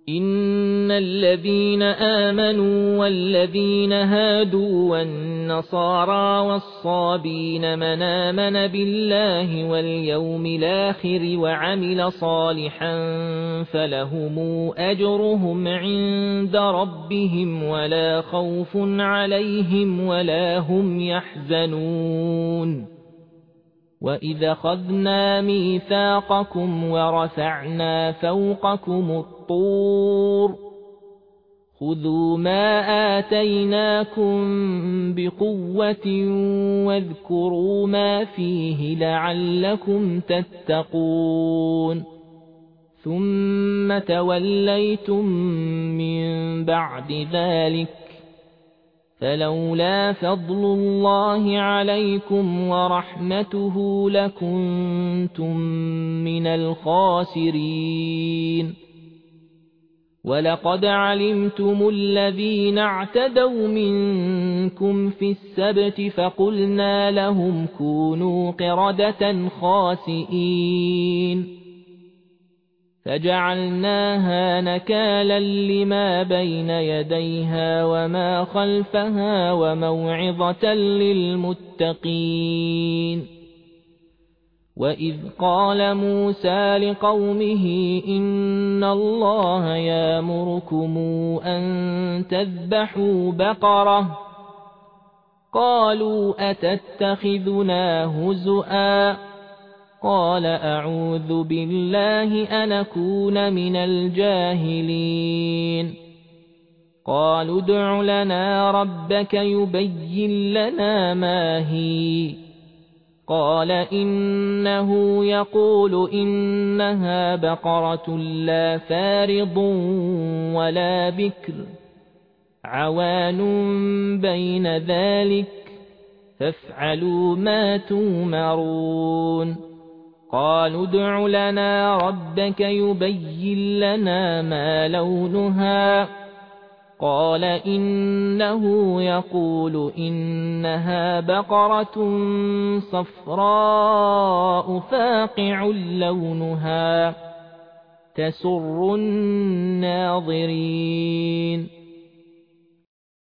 إن الذين آمنوا والذين هادوا والنصارى والصابين من آمن بالله واليوم الآخر وعمل صالحا فلهم أجرهم عند ربهم ولا خوف عليهم ولا هم يحزنون وإذا أخذنا ميثاقكم ورفعنا فوقكم الطور خذوا ما آتيناكم بقوة واذكروا ما فيه لعلكم تتقون ثم توليتم من بعد ذلك فلولا فضل الله عليكم ورحمته لكنتم من الخاسرين ولقد علمتم الذين اعتدوا منكم في السبت فقلنا لهم كونوا قردة خاسئين فجعلناها نكالا لما بين يديها وما خلفها وموعظة للمتقين وإذ قال موسى لقومه إن الله يأمركم أن تذبحوا بقرة قالوا أتتخذنا هزؤا قال أعوذ بالله أن أكون من الجاهلين قالوا ادع لنا ربك يبين لنا ما هي قال إنه يقول إنها بقرة لا فارض ولا بكر عوان بين ذلك فافعلوا ما تؤمرون قالوا ادع لنا ربك يبين لنا ما لونها قال إنه يقول إنها بقرة صفراء فاقع لونها تسر الناظرين